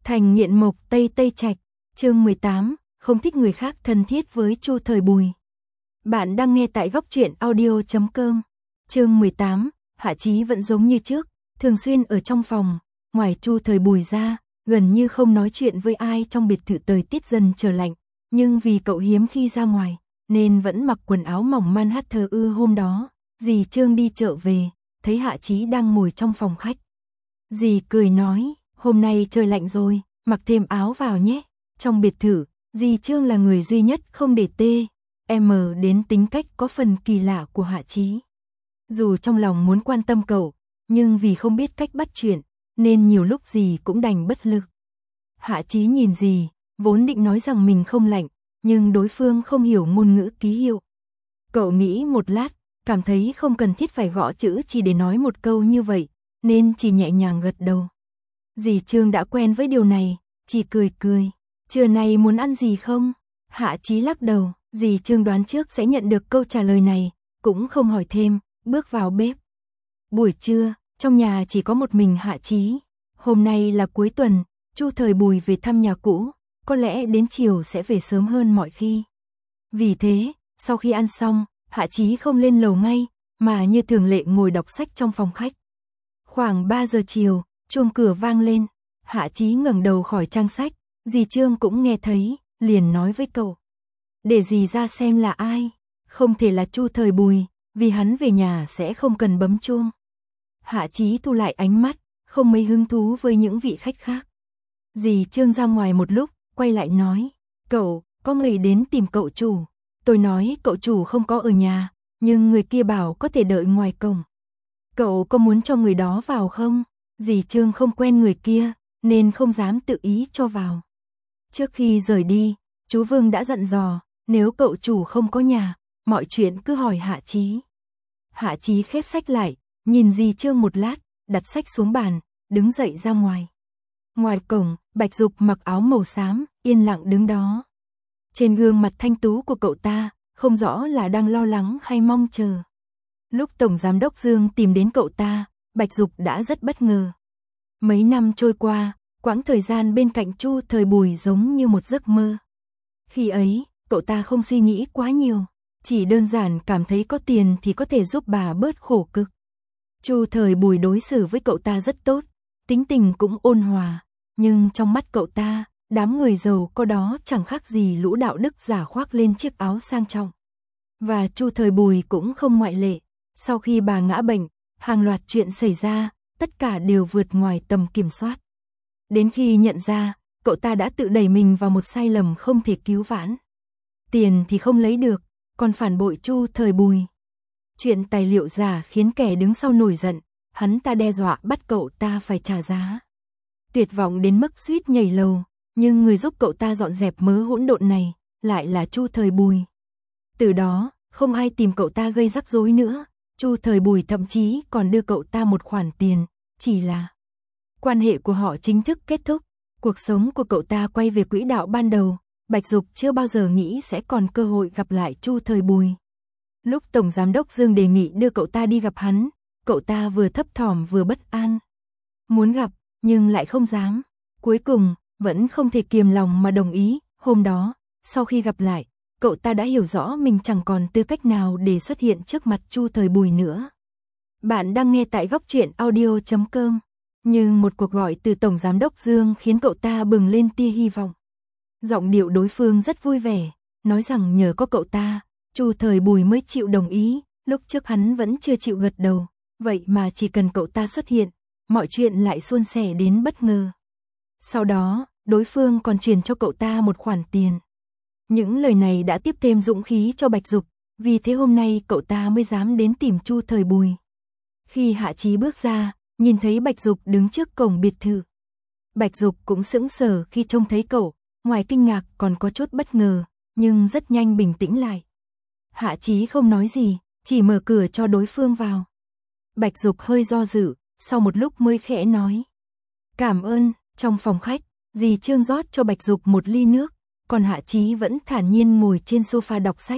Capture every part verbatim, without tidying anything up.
Thành nghiện mộc Tây Tây Trạch, chương mười tám, không thích người khác thân thiết với Chu Thời Bùi. Bạn đang nghe tại góc truyện audio chấm com. Chương mười tám, Hạ Chí vẫn giống như trước, thường xuyên ở trong phòng, ngoài Chu Thời Bùi ra, gần như không nói chuyện với ai trong biệt thự. Thời tiết dần trở lạnh, nhưng vì cậu hiếm khi ra ngoài, nên vẫn mặc quần áo mỏng man hát thờ ư. Hôm đó, dì Trương đi chợ về, thấy Hạ Chí đang ngồi trong phòng khách. Dì cười nói, hôm nay trời lạnh rồi, mặc thêm áo vào nhé. Trong biệt thự, dì Trương là người duy nhất không để tê em đến tính cách có phần kỳ lạ của Hạ Chí. Dù trong lòng muốn quan tâm cậu, nhưng vì không biết cách bắt chuyện, nên nhiều lúc dì cũng đành bất lực. Hạ Chí nhìn dì, vốn định nói rằng mình không lạnh, nhưng đối phương không hiểu ngôn ngữ ký hiệu. Cậu nghĩ một lát, cảm thấy không cần thiết phải gõ chữ chỉ để nói một câu như vậy, nên chỉ nhẹ nhàng gật đầu. Dì Trương đã quen với điều này, chỉ cười cười. Trưa nay muốn ăn gì không? Hạ Chí lắc đầu, dì Trương đoán trước sẽ nhận được câu trả lời này, cũng không hỏi thêm, bước vào bếp. Buổi trưa, trong nhà chỉ có một mình Hạ Chí. Hôm nay là cuối tuần, Chu Thời Bùi về thăm nhà cũ, có lẽ đến chiều sẽ về sớm hơn mọi khi. Vì thế, sau khi ăn xong, Hạ Chí không lên lầu ngay, mà như thường lệ ngồi đọc sách trong phòng khách. Khoảng ba giờ chiều, chuông cửa vang lên, Hạ Chí ngẩng đầu khỏi trang sách, dì Trương cũng nghe thấy, liền nói với cậu. Để dì ra xem là ai, không thể là Chu Thời Bùi, vì hắn về nhà sẽ không cần bấm chuông. Hạ Chí thu lại ánh mắt, không mấy hứng thú với những vị khách khác. Dì Trương ra ngoài một lúc, quay lại nói, cậu, có người đến tìm cậu chủ. Tôi nói cậu chủ không có ở nhà, nhưng người kia bảo có thể đợi ngoài cổng. Cậu có muốn cho người đó vào không? Dì Trương không quen người kia, nên không dám tự ý cho vào. Trước khi rời đi, chú Vương đã dặn dò, nếu cậu chủ không có nhà, mọi chuyện cứ hỏi Hạ Chí. Hạ Chí khép sách lại, nhìn dì Trương một lát, đặt sách xuống bàn, đứng dậy ra ngoài. Ngoài cổng, Bạch Dục mặc áo màu xám, yên lặng đứng đó. Trên gương mặt thanh tú của cậu ta, không rõ là đang lo lắng hay mong chờ. Lúc Tổng Giám đốc Dương tìm đến cậu ta, Bạch Dục đã rất bất ngờ. Mấy năm trôi qua, quãng thời gian bên cạnh Chu Thời Bùi giống như một giấc mơ. Khi ấy, cậu ta không suy nghĩ quá nhiều, chỉ đơn giản cảm thấy có tiền thì có thể giúp bà bớt khổ cực. Chu Thời Bùi đối xử với cậu ta rất tốt, tính tình cũng ôn hòa, nhưng trong mắt cậu ta, đám người giàu có đó chẳng khác gì lũ đạo đức giả khoác lên chiếc áo sang trọng. Và Chu Thời Bùi cũng không ngoại lệ. Sau khi bà ngã bệnh, hàng loạt chuyện xảy ra, tất cả đều vượt ngoài tầm kiểm soát. Đến khi nhận ra, cậu ta đã tự đẩy mình vào một sai lầm không thể cứu vãn. Tiền thì không lấy được, còn phản bội Chu Thời Bùi. Chuyện tài liệu giả khiến kẻ đứng sau nổi giận, hắn ta đe dọa bắt cậu ta phải trả giá. Tuyệt vọng đến mức suýt nhảy lầu, nhưng người giúp cậu ta dọn dẹp mớ hỗn độn này, lại là Chu Thời Bùi. Từ đó, không ai tìm cậu ta gây rắc rối nữa. Chu Thời Bùi thậm chí còn đưa cậu ta một khoản tiền, chỉ là quan hệ của họ chính thức kết thúc, cuộc sống của cậu ta quay về quỹ đạo ban đầu. Bạch Dục chưa bao giờ nghĩ sẽ còn cơ hội gặp lại Chu Thời Bùi. Lúc Tổng Giám đốc Dương đề nghị đưa cậu ta đi gặp hắn, cậu ta vừa thấp thỏm vừa bất an. Muốn gặp, nhưng lại không dám. Cuối cùng, vẫn không thể kiềm lòng mà đồng ý. Hôm đó, sau khi gặp lại, cậu ta đã hiểu rõ mình chẳng còn tư cách nào để xuất hiện trước mặt Chu Thời Bùi nữa. Bạn đang nghe tại góc truyện audio chấm com. Nhưng một cuộc gọi từ Tổng Giám đốc Dương khiến cậu ta bừng lên tia hy vọng. Giọng điệu đối phương rất vui vẻ, nói rằng nhờ có cậu ta, Chu Thời Bùi mới chịu đồng ý. Lúc trước hắn vẫn chưa chịu gật đầu, vậy mà chỉ cần cậu ta xuất hiện, mọi chuyện lại suôn sẻ đến bất ngờ. Sau đó, đối phương còn truyền cho cậu ta một khoản tiền. Những lời này đã tiếp thêm dũng khí cho Bạch Dục, vì thế hôm nay cậu ta mới dám đến tìm Chu Thời Bùi. Khi Hạ Chí bước ra, nhìn thấy Bạch Dục đứng trước cổng biệt thự. Bạch Dục cũng sững sờ khi trông thấy cậu, ngoài kinh ngạc còn có chút bất ngờ, nhưng rất nhanh bình tĩnh lại. Hạ Chí không nói gì, chỉ mở cửa cho đối phương vào. Bạch Dục hơi do dự, sau một lúc mới khẽ nói. Cảm ơn. Trong phòng khách, dì Trương rót cho Bạch Dục một ly nước, còn Hạ Chí vẫn thản nhiên ngồi trên sofa đọc sách.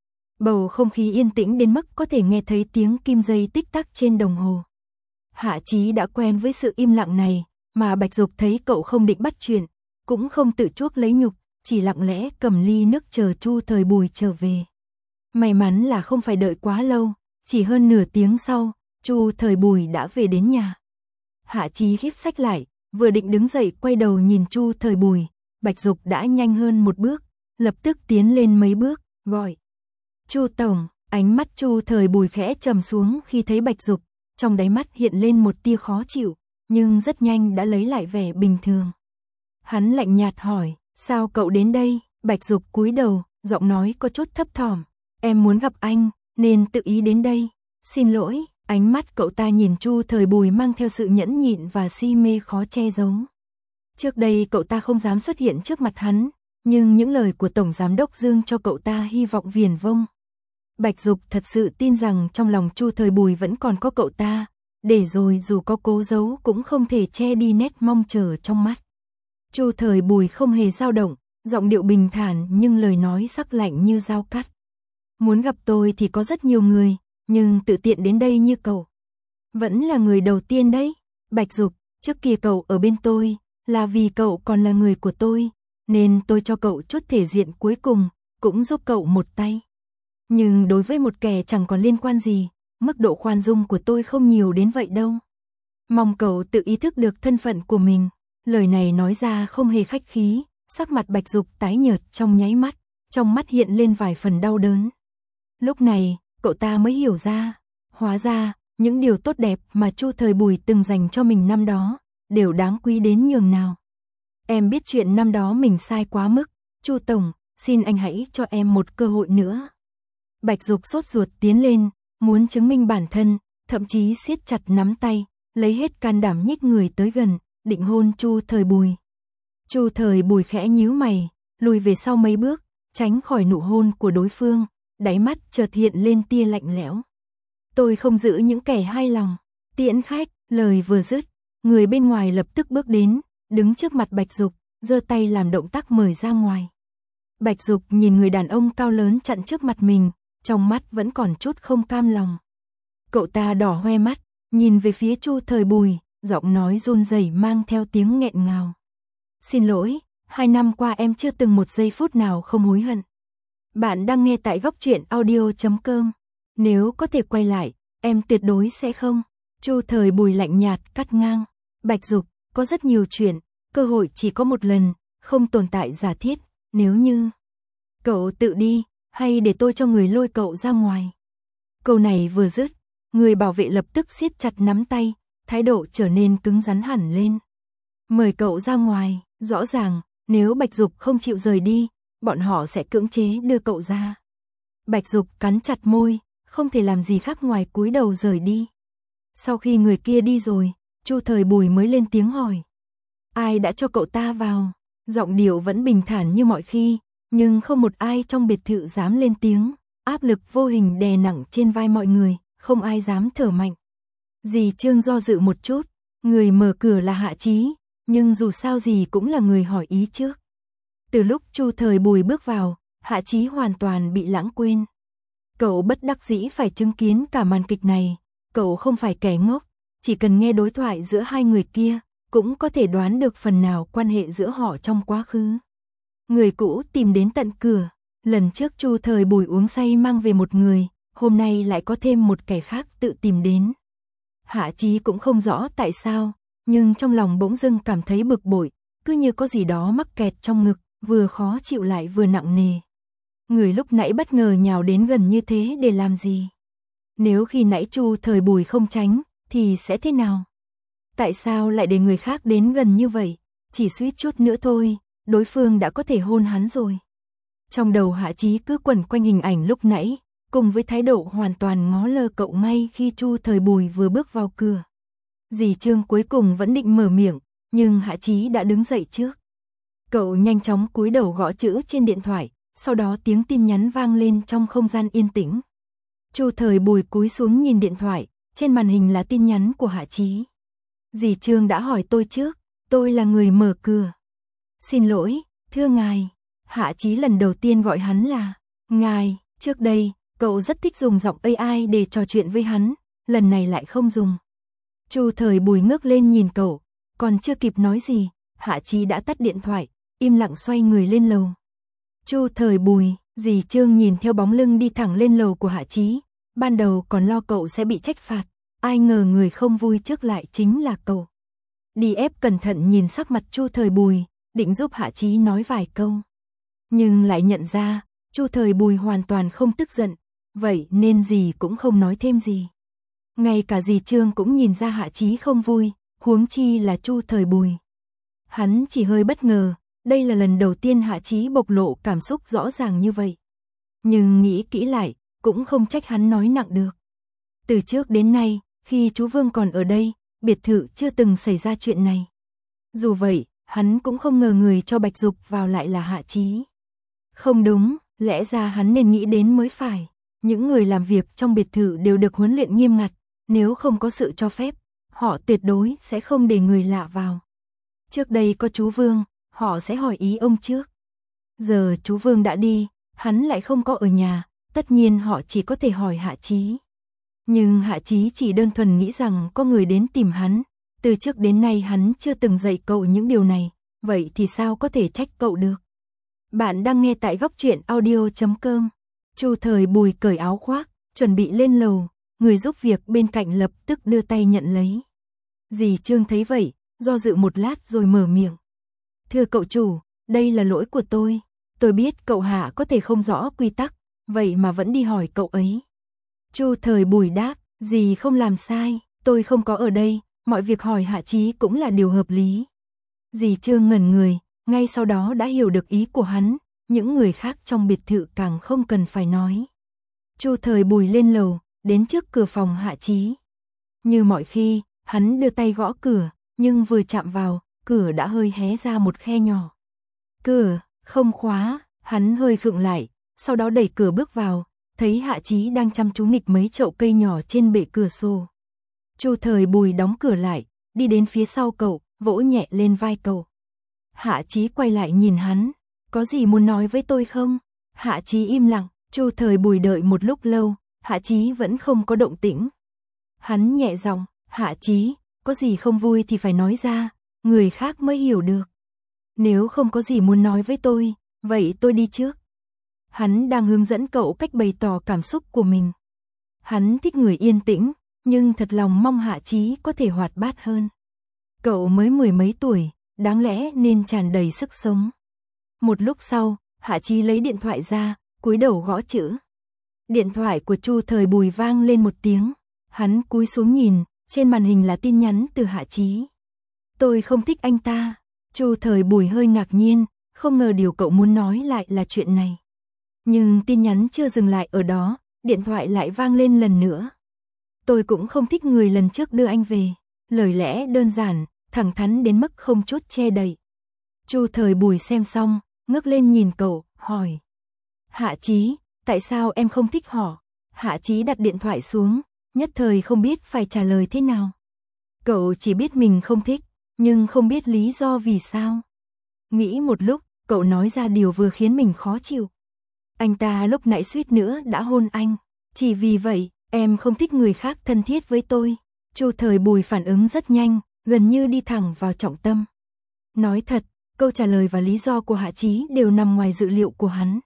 Bầu không khí yên tĩnh đến mức có thể nghe thấy tiếng kim giây tích tắc trên đồng hồ. Hạ Chí đã quen với sự im lặng này, mà Bạch Dục thấy cậu không định bắt chuyện, cũng không tự chuốc lấy nhục, chỉ lặng lẽ cầm ly nước chờ Chu Thời Bùi trở về. May mắn là không phải đợi quá lâu, chỉ hơn nửa tiếng sau, Chu Thời Bùi đã về đến nhà. Hạ Chí khép sách lại, vừa định đứng dậy quay đầu nhìn Chu Thời Bùi, Bạch Dục đã nhanh hơn một bước, lập tức tiến lên mấy bước, gọi. Chu tổng, ánh mắt Chu Thời Bùi khẽ trầm xuống khi thấy Bạch Dục, trong đáy mắt hiện lên một tia khó chịu, nhưng rất nhanh đã lấy lại vẻ bình thường. Hắn lạnh nhạt hỏi, sao cậu đến đây? Bạch Dục cúi đầu, giọng nói có chút thấp thỏm, em muốn gặp anh, nên tự ý đến đây. Xin lỗi. Ánh mắt cậu ta nhìn Chu Thời Bùi mang theo sự nhẫn nhịn và si mê khó che giấu. Trước đây cậu ta không dám xuất hiện trước mặt hắn, nhưng những lời của Tổng Giám đốc Dương cho cậu ta hy vọng viển vông. Bạch Dục thật sự tin rằng trong lòng Chu Thời Bùi vẫn còn có cậu ta, để rồi dù có cố giấu cũng không thể che đi nét mong chờ trong mắt. Chu Thời Bùi không hề dao động, giọng điệu bình thản nhưng lời nói sắc lạnh như dao cắt. Muốn gặp tôi thì có rất nhiều người, nhưng tự tiện đến đây như cậu vẫn là người đầu tiên đấy. Bạch Dục, trước kia cậu ở bên tôi là vì cậu còn là người của tôi, nên tôi cho cậu chút thể diện cuối cùng, cũng giúp cậu một tay. Nhưng đối với một kẻ chẳng còn liên quan gì, mức độ khoan dung của tôi không nhiều đến vậy đâu. Mong cậu tự ý thức được thân phận của mình. Lời này nói ra không hề khách khí, sắc mặt Bạch Dục tái nhợt trong nháy mắt, trong mắt hiện lên vài phần đau đớn. Lúc này, cậu ta mới hiểu ra, hóa ra, những điều tốt đẹp mà Chu Thời Bùi từng dành cho mình năm đó, đều đáng quý đến nhường nào. Em biết chuyện năm đó mình sai quá mức, Chu tổng, xin anh hãy cho em một cơ hội nữa. Bạch Dục sốt ruột tiến lên, muốn chứng minh bản thân, thậm chí siết chặt nắm tay, lấy hết can đảm nhích người tới gần, định hôn Chu Thời Bùi. Chu Thời Bùi khẽ nhíu mày, lùi về sau mấy bước, tránh khỏi nụ hôn của đối phương, đáy mắt chợt hiện lên tia lạnh lẽo. Tôi không giữ những kẻ hai lòng. Tiễn khách, lời vừa dứt, người bên ngoài lập tức bước đến, đứng trước mặt Bạch Dục, giơ tay làm động tác mời ra ngoài. Bạch Dục nhìn người đàn ông cao lớn chặn trước mặt mình, trong mắt vẫn còn chút không cam lòng. Cậu ta đỏ hoe mắt, nhìn về phía Chu Thời Bùi, giọng nói run rẩy mang theo tiếng nghẹn ngào. Xin lỗi, hai năm qua em chưa từng một giây phút nào không hối hận. Bạn đang nghe tại góc truyện audio chấm com. Nếu có thể quay lại, em tuyệt đối sẽ không. Chu Thời Bùi lạnh nhạt cắt ngang. Bạch Dục, có rất nhiều chuyện, cơ hội chỉ có một lần, không tồn tại giả thiết. Nếu như cậu tự đi, hay để tôi cho người lôi cậu ra ngoài. Câu này vừa dứt, người bảo vệ lập tức siết chặt nắm tay, thái độ trở nên cứng rắn hẳn lên. Mời cậu ra ngoài, rõ ràng, nếu Bạch Dục không chịu rời đi, bọn họ sẽ cưỡng chế đưa cậu ra. Bạch Dục cắn chặt môi, không thể làm gì khác ngoài cúi đầu rời đi. Sau khi người kia đi rồi, Chu Thời Bùi mới lên tiếng hỏi. Ai đã cho cậu ta vào? Giọng điệu vẫn bình thản như mọi khi, nhưng không một ai trong biệt thự dám lên tiếng, áp lực vô hình đè nặng trên vai mọi người, không ai dám thở mạnh. Dì Trương do dự một chút, người mở cửa là Hạ Chí, nhưng dù sao gì cũng là người hỏi ý trước. Từ lúc Chu Thời Bùi bước vào, Hạ Chí hoàn toàn bị lãng quên. Cậu bất đắc dĩ phải chứng kiến cả màn kịch này, cậu không phải kẻ ngốc, chỉ cần nghe đối thoại giữa hai người kia, cũng có thể đoán được phần nào quan hệ giữa họ trong quá khứ. Người cũ tìm đến tận cửa, lần trước Chu Thời Bùi uống say mang về một người, hôm nay lại có thêm một kẻ khác tự tìm đến. Hạ Chí cũng không rõ tại sao, nhưng trong lòng bỗng dưng cảm thấy bực bội, cứ như có gì đó mắc kẹt trong ngực, vừa khó chịu lại vừa nặng nề. Người lúc nãy bất ngờ nhào đến gần như thế để làm gì? Nếu khi nãy Chu Thời Bùi không tránh, thì sẽ thế nào? Tại sao lại để người khác đến gần như vậy? Chỉ suýt chút nữa thôi, đối phương đã có thể hôn hắn rồi. Trong đầu Hạ Chí cứ quẩn quanh hình ảnh lúc nãy, cùng với thái độ hoàn toàn ngó lơ cậu ngay khi Chu Thời Bùi vừa bước vào cửa. Dì Trương cuối cùng vẫn định mở miệng, nhưng Hạ Chí đã đứng dậy trước. Cậu nhanh chóng cúi đầu gõ chữ trên điện thoại, sau đó tiếng tin nhắn vang lên trong không gian yên tĩnh. Chu Thời Bùi cúi xuống nhìn điện thoại, trên màn hình là tin nhắn của Hạ Chí. Dì Trương đã hỏi tôi trước, tôi là người mở cửa. Xin lỗi, thưa ngài. Hạ Chí lần đầu tiên gọi hắn là ngài, trước đây, cậu rất thích dùng giọng a i để trò chuyện với hắn, lần này lại không dùng. Chu Thời Bùi ngước lên nhìn cậu, Còn chưa kịp nói gì, Hạ Chí đã tắt điện thoại, im lặng xoay người lên lầu. Chu Thời Bùi, dì Trương nhìn theo bóng lưng đi thẳng lên lầu của Hạ Chí, ban đầu còn lo cậu sẽ bị trách phạt, ai ngờ người không vui trước lại chính là cậu. Đi ép cẩn thận nhìn sắc mặt Chu Thời Bùi, định giúp Hạ Chí nói vài câu. Nhưng lại nhận ra, Chu Thời Bùi hoàn toàn không tức giận, vậy nên dì cũng không nói thêm gì. Ngay cả dì Trương cũng nhìn ra Hạ Chí không vui, huống chi là Chu Thời Bùi. Hắn chỉ hơi bất ngờ, đây là lần đầu tiên Hạ Chí bộc lộ cảm xúc rõ ràng như vậy. Nhưng nghĩ kỹ lại, cũng không trách hắn nói nặng được. Từ trước đến nay, khi chú Vương còn ở đây, biệt thự chưa từng xảy ra chuyện này. Dù vậy, hắn cũng không ngờ người cho Bạch Dục vào lại là Hạ Chí. Không đúng, lẽ ra hắn nên nghĩ đến mới phải. Những người làm việc trong biệt thự đều được huấn luyện nghiêm ngặt, nếu không có sự cho phép, họ tuyệt đối sẽ không để người lạ vào. Trước đây có chú Vương, họ sẽ hỏi ý ông trước. Giờ chú Vương đã đi, hắn lại không có ở nhà, tất nhiên họ chỉ có thể hỏi Hạ Chí. Nhưng Hạ Chí chỉ đơn thuần nghĩ rằng có người đến tìm hắn, từ trước đến nay hắn chưa từng dạy cậu những điều này, vậy thì sao có thể trách cậu được. Bạn đang nghe tại góc truyện audio chấm com. Chu Thời Bùi cởi áo khoác, chuẩn bị lên lầu, người giúp việc bên cạnh lập tức đưa tay nhận lấy. Dì Trương thấy vậy, do dự một lát rồi mở miệng. Thưa cậu chủ, đây là lỗi của tôi, tôi biết cậu Hạ có thể không rõ quy tắc, vậy mà vẫn đi hỏi cậu ấy. Chu Thời Bùi đáp, dì không làm sai, tôi không có ở đây, mọi việc hỏi Hạ Chí cũng là điều hợp lý. Dì Trương ngẩn người, ngay sau đó đã hiểu được ý của hắn, những người khác trong biệt thự càng không cần phải nói. Chu Thời Bùi lên lầu, đến trước cửa phòng Hạ Chí. Như mọi khi, hắn đưa tay gõ cửa, nhưng vừa chạm vào, cửa đã hơi hé ra một khe nhỏ. Cửa, không khóa, hắn hơi khựng lại, sau đó đẩy cửa bước vào, thấy Hạ Chí đang chăm chú nghịch mấy chậu cây nhỏ trên bệ cửa sổ. Chu Thời Bùi đóng cửa lại, đi đến phía sau cậu, vỗ nhẹ lên vai cậu. Hạ Chí quay lại nhìn hắn, có gì muốn nói với tôi không? Hạ Chí im lặng, Chu Thời Bùi đợi một lúc lâu, Hạ Chí vẫn không có động tĩnh. Hắn nhẹ giọng, Hạ Chí, có gì không vui thì phải nói ra, người khác mới hiểu được. Nếu không có gì muốn nói với tôi, vậy tôi đi trước. Hắn đang hướng dẫn cậu cách bày tỏ cảm xúc của mình. Hắn thích người yên tĩnh, nhưng thật lòng mong Hạ Chí có thể hoạt bát hơn. Cậu mới mười mấy tuổi, đáng lẽ nên tràn đầy sức sống. Một lúc sau, Hạ Chí lấy điện thoại ra, cúi đầu gõ chữ. Điện thoại của Chu Thời Bùi vang lên một tiếng. Hắn cúi xuống nhìn, trên màn hình là tin nhắn từ Hạ Chí. Tôi không thích anh ta. Chu Thời Bùi hơi ngạc nhiên, không ngờ điều cậu muốn nói lại là chuyện này. Nhưng tin nhắn chưa dừng lại ở đó, điện thoại lại vang lên lần nữa. Tôi cũng không thích người lần trước đưa anh về. Lời lẽ đơn giản, thẳng thắn đến mức không chút che đậy. Chu Thời Bùi xem xong, ngước lên nhìn cậu, hỏi. Hạ Chí, tại sao em không thích họ? Hạ Chí đặt điện thoại xuống, nhất thời không biết phải trả lời thế nào. Cậu chỉ biết mình không thích, nhưng không biết lý do vì sao. Nghĩ một lúc, cậu nói ra điều vừa khiến mình khó chịu. Anh ta lúc nãy suýt nữa đã hôn anh. Chỉ vì vậy, em không thích người khác thân thiết với tôi. Chu Thời Bùi phản ứng rất nhanh, gần như đi thẳng vào trọng tâm. Nói thật, câu trả lời và lý do của Hạ Chí đều nằm ngoài dự liệu của hắn.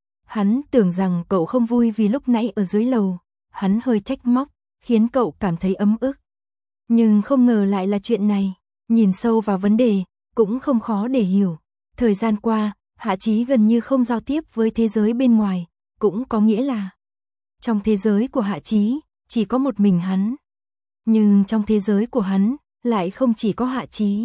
Hắn tưởng rằng cậu không vui vì lúc nãy ở dưới lầu. Hắn hơi trách móc, khiến cậu cảm thấy ấm ức. Nhưng không ngờ lại là chuyện này. Nhìn sâu vào vấn đề, cũng không khó để hiểu. Thời gian qua, Hạ Chí gần như không giao tiếp với thế giới bên ngoài, cũng có nghĩa là trong thế giới của Hạ Chí, chỉ có một mình hắn. Nhưng trong thế giới của hắn, lại không chỉ có Hạ Chí.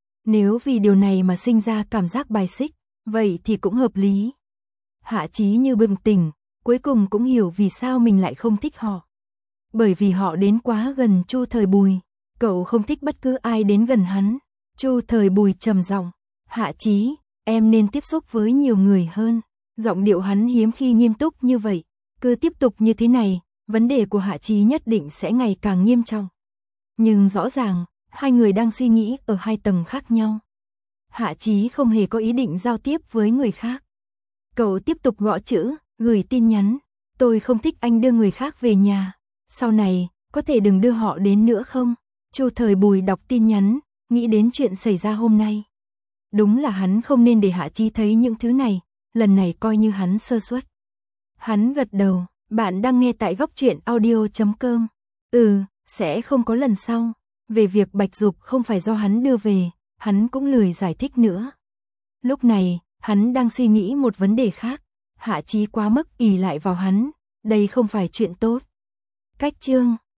Nếu vì điều này mà sinh ra cảm giác bài xích, vậy thì cũng hợp lý. Hạ Chí như bừng tỉnh, cuối cùng cũng hiểu vì sao mình lại không thích họ. Bởi vì họ đến quá gần Chu Thời Bùi, cậu không thích bất cứ ai đến gần hắn. Chu Thời Bùi trầm giọng, Hạ Chí, em nên tiếp xúc với nhiều người hơn. Giọng điệu hắn hiếm khi nghiêm túc như vậy, cứ tiếp tục như thế này, vấn đề của Hạ Chí nhất định sẽ ngày càng nghiêm trọng. Nhưng rõ ràng, hai người đang suy nghĩ ở hai tầng khác nhau. Hạ Chí không hề có ý định giao tiếp với người khác. Cậu tiếp tục gõ chữ, gửi tin nhắn. Tôi không thích anh đưa người khác về nhà. Sau này, có thể đừng đưa họ đến nữa không? Chu Thời Bùi đọc tin nhắn, nghĩ đến chuyện xảy ra hôm nay. Đúng là hắn không nên để Hạ Chí thấy những thứ này, lần này coi như hắn sơ suất. Hắn gật đầu, bạn đang nghe tại góc truyện audio chấm com. Ừ, sẽ không có lần sau. Về việc Bạch Dục không phải do hắn đưa về, hắn cũng lười giải thích nữa. Lúc này, hắn đang suy nghĩ một vấn đề khác. Hạ Chí quá mức ỷ lại vào hắn, đây không phải chuyện tốt. Cách chương